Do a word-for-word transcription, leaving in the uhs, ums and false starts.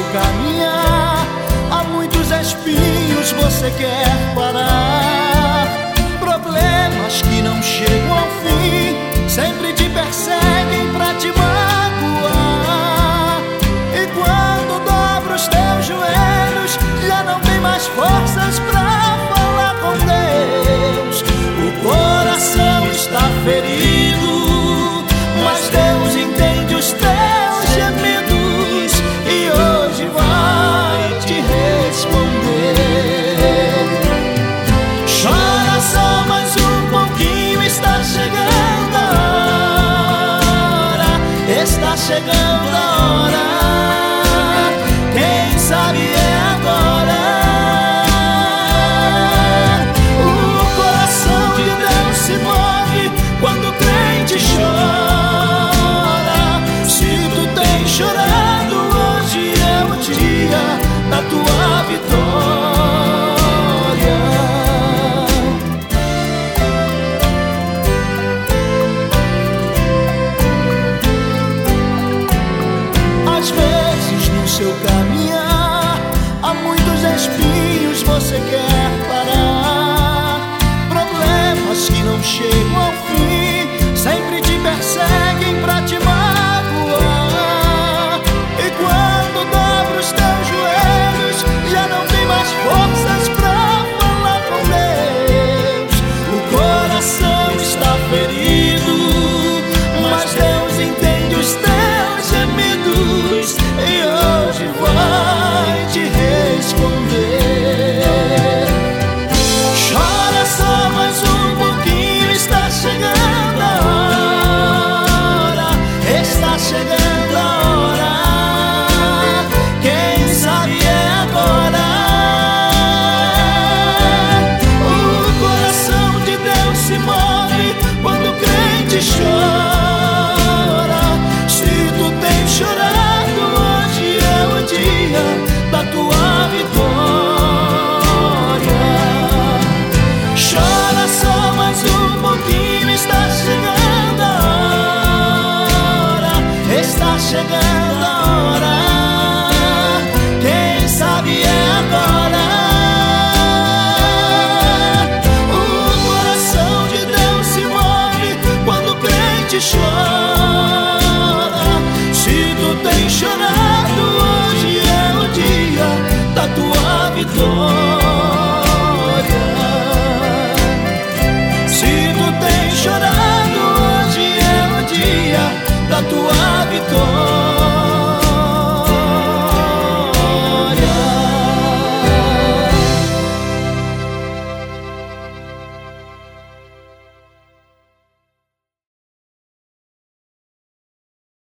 caminhar. Há muitos espinhos, você quer parar. Problemas que não chegam ao fim sempre te perseguem pra te magoar. E quando dobra os teus joelhos, já não tem mais forças pra falar com Deus. O coração está ferido, mas Deus entende os teus gemidos e hoje vai te responder. Chora só mais um pouquinho, está chegando a hora, está chegando a hora. Quem sabe é agora. O coração de Deus se move quando o crente chora. Se tu tem chorado, hoje é o dia da tua vitória. Às vezes no seu caminhar há muitos espinhos, você quer parar. Problemas que não chegam ao fim sempre te perseguem pra te magoar. E quando dobra os teus joelhos, já não tem mais forças pra falar com Deus. O coração está ferido, mas Deus entende os teus gemidos e hoje vai te responder. Chora só mais um pouquinho, está chegando a hora, está chegando a hora. Quem sabe é agora. O coração de Deus se move quando o crente chora. Se tu tem chorado, hoje é o dia da tua vitória. Chora só mais um pouquinho, está chegando a hora, está chegando a hora. Quem sabe é agora. O coração de Deus se move quando o crente chora.